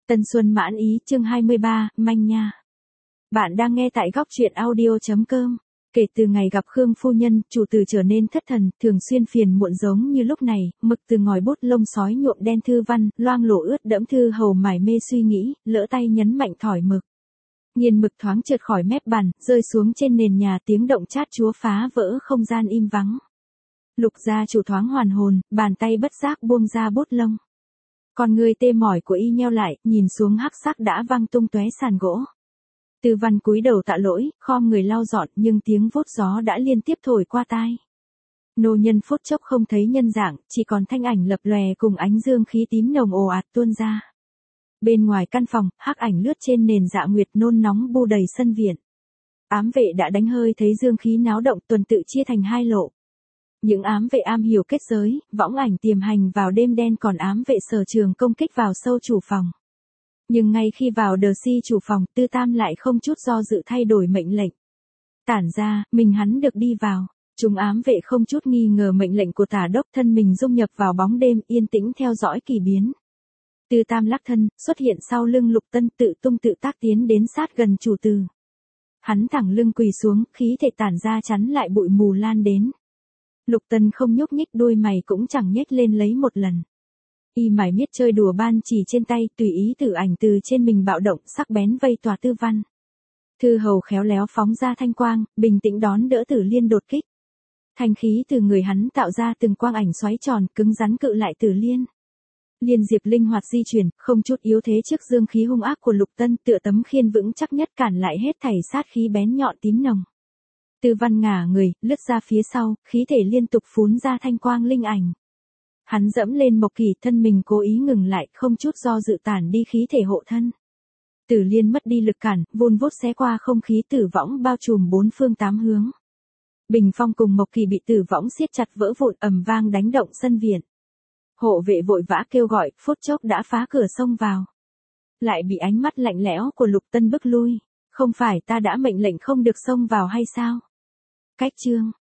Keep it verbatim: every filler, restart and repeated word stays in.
Tân Xuân mãn ý chương hai mươi ba, manh nha. Bạn đang nghe tại góc truyện audio.com. Kể từ ngày gặp Khương phu nhân, chủ tử trở nên thất thần, thường xuyên phiền muộn giống như lúc này, mực từ ngòi bút lông sói nhuộm đen thư văn, loang lổ ướt đẫm thư hầu mải mê suy nghĩ, lỡ tay nhấn mạnh thỏi mực. Nghiền mực thoáng trượt khỏi mép bàn, rơi xuống trên nền nhà, tiếng động chát chúa phá vỡ không gian im vắng. Lục gia chủ thoáng hoàn hồn, bàn tay bất giác buông ra bút lông. Con người tê mỏi của y nheo lại, nhìn xuống hắc sắc đã văng tung tóe sàn gỗ. Tư Văn cúi đầu tạ lỗi, khom người lau dọn, nhưng tiếng vuốt gió đã liên tiếp thổi qua tai. Nô nhân phút chốc không thấy nhân dạng, chỉ còn thanh ảnh lập lòe cùng ánh dương khí tím nồng ồ ạt tuôn ra. Bên ngoài căn phòng, hắc ảnh lướt trên nền dạ nguyệt nôn nóng bu đầy sân viện. Ám vệ đã đánh hơi thấy dương khí náo động, tuần tự chia thành hai lộ. Những ám vệ am hiểu kết giới, võng ảnh tiềm hành vào đêm đen, còn ám vệ sở trường công kích vào sâu chủ phòng. Nhưng ngay khi vào đờ si chủ phòng, Tư Tam lại không chút do dự thay đổi mệnh lệnh. Tản ra, mình hắn được đi vào. Chúng ám vệ không chút nghi ngờ mệnh lệnh của tả đốc, thân mình dung nhập vào bóng đêm, yên tĩnh theo dõi kỳ biến. Tư Tam lắc thân, xuất hiện sau lưng Lục Tân, tự tung tự tác tiến đến sát gần chủ tử. Hắn thẳng lưng quỳ xuống, khí thể tản ra chắn lại bụi mù lan đến. Lục Tân không nhúc nhích, đuôi mày cũng chẳng nhếch lên lấy một lần. Y mải miết chơi đùa ban chỉ trên tay, tùy ý tử ảnh từ trên mình bạo động, sắc bén vây tòa Tư Văn. Thư hầu khéo léo phóng ra thanh quang, bình tĩnh đón đỡ Tử Liên đột kích. Thanh khí từ người hắn tạo ra từng quang ảnh xoáy tròn, cứng rắn cự lại Tử Liên. Liên diệp linh hoạt di chuyển, không chút yếu thế trước dương khí hung ác của Lục Tân, tựa tấm khiên vững chắc nhất cản lại hết thảy sát khí bén nhọn tím nồng. Tư Văn ngả người, lướt ra phía sau, khí thể liên tục phún ra thanh quang linh ảnh. Hắn dẫm lên Mộc Kỳ, thân mình cố ý ngừng lại, không chút do dự tản đi khí thể hộ thân. Tử Liên mất đi lực cản, vun vút xé qua không khí tử võng bao trùm bốn phương tám hướng. Bình phong cùng Mộc Kỳ bị tử võng siết chặt vỡ vụn, ầm vang đánh động sân viện. Hộ vệ vội vã kêu gọi, phút chốc đã phá cửa xông vào. Lại bị ánh mắt lạnh lẽo của Lục Tân bức lui. Không phải ta đã mệnh lệnh không được xông vào hay sao? Cách chương,